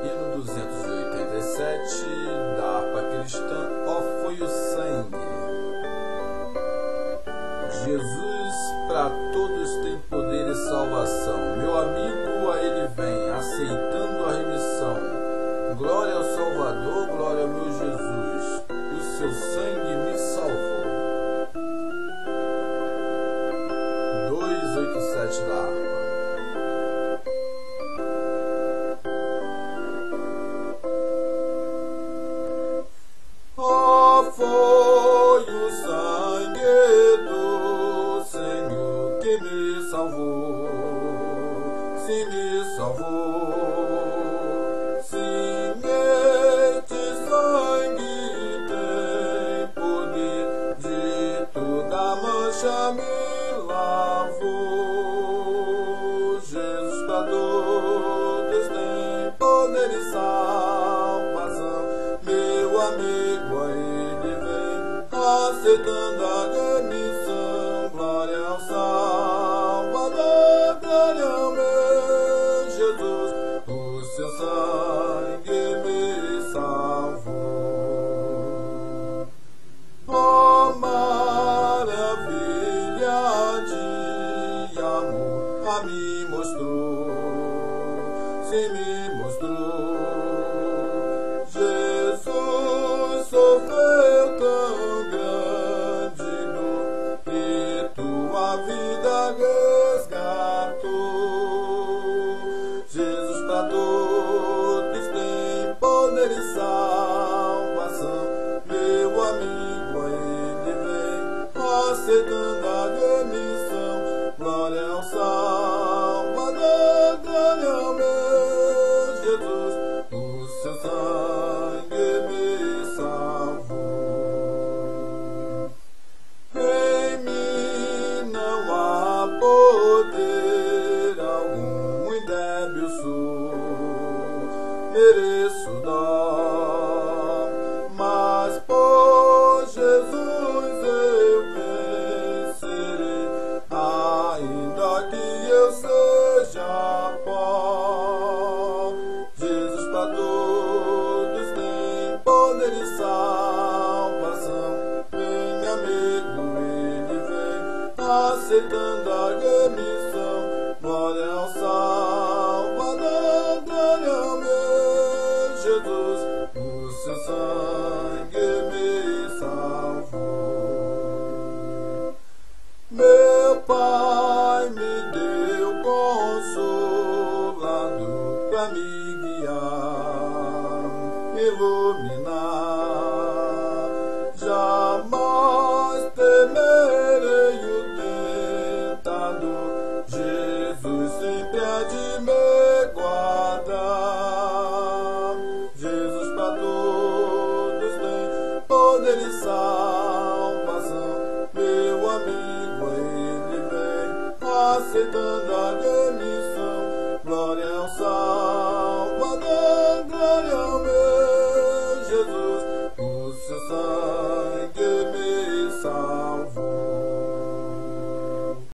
Hino 287 da harpa cristã, ó foi o sangue. Jesus para todos tem poder e salvação. Meu amigo, a ele vem, aceitando a remissão. Glória ao Salvador, glória ao meu Jesus. O seu sangue me salvou. 287 da harpa. Foi o sangue do Senhor que me salvou, se me salvou. Sim, este sangue tem poder, de toda mancha me lavou. Jesus para todos tem poder e salvação. Meu amigo, aceitando a remissão. Glória ao Salvador, glória ao meu Jesus. O seu sangue me salvou. Oh, maravilha de amor, a me mostrou, se me mostrou. Jesus sofreu tão vida resgatou. Jesus para todos tem poder e salvação. Meu amigo, a ele vem, aceitando a remissão. Glória ao Salvador, glória ao meu Jesus. O seu sangue me salvou. Em mim não há poder algum, e débil sou, mereço dó, mas por Jesus eu vencerei, ainda que eu seja pó. Jesus para todos tem poder e salvação. Vem, amigo, ele vem, aceitando a remissão. Glória ao Salvador, glória ao meu Jesus. O seu sangue me salvou. Meu Pai me deu consolador pra me guiar, iluminar. Jamais temerei o tentador. Jesus sempre há de me guardar. Jesus para todos tem poder e salvação. Meu amigo, a ele vem, aceitando a remissão.